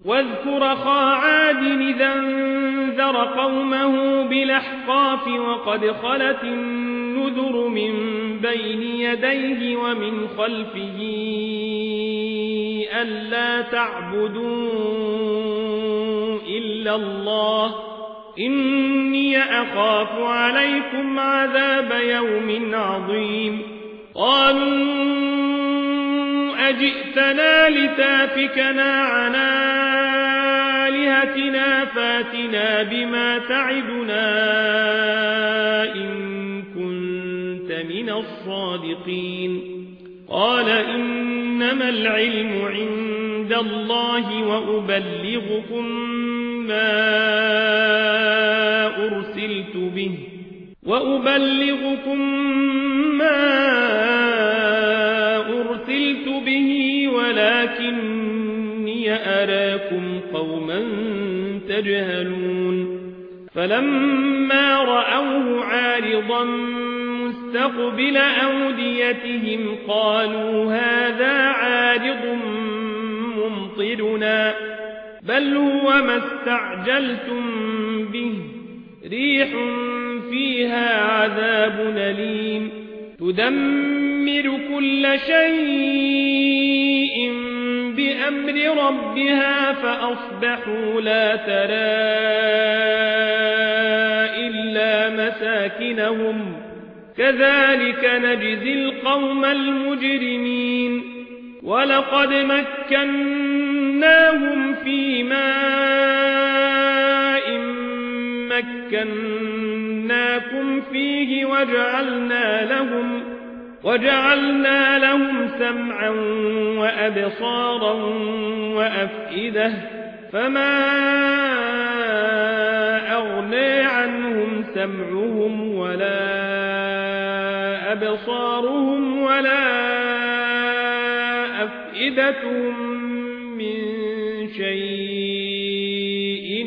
واذكر أخا عاد إذا انذر قومه بالأحقاف وقد خلت النذر من بين يديه ومن خلفه ألا تعبدوا إلا الله إني أخاف عليكم عذاب يوم عظيم قالوا أجئتنا لتافكنا عن آلهتنا فاتنا بما تعدنا إن كنت من الصادقين قال إنما العلم عند الله وأبلغكم ما أرسلت به ولكني أراكم قوما تجهلون فلما رأوه عارضا مستقبل أوديتهم قالوا هذا عارض ممطرنا بل هو ما استعجلتم به ريح فيها عذاب أليم تدمر كل شيء بأمر ربها فأصبحوا لا ترى إلا مساكنهم كذلك نجزي القوم المجرمين ولقد مكناهم في ماء مكناكم فيه وجعلنا لهم سمعا وأبصارا وأفئدة فما أغنى عنهم سمعهم ولا أبصارهم ولا أفئدتهم من شيء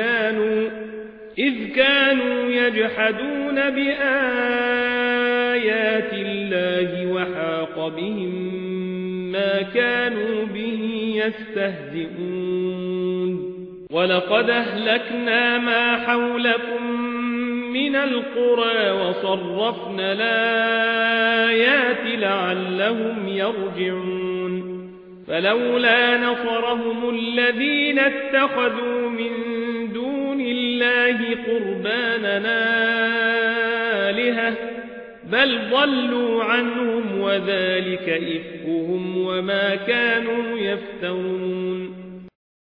إذ كانوا يجحدون بآيات الله وحاق بهم ما كانوا به يستهزئون ولقد أهلكنا ما حولكم من القرى وصرفنا الآيات لعلهم يرجعون فلولا نصرهم الذين اتخذوا من دون الله قربانا آلهة بل ضلوا عنهم وذلك إفكهم وما كانوا يفترون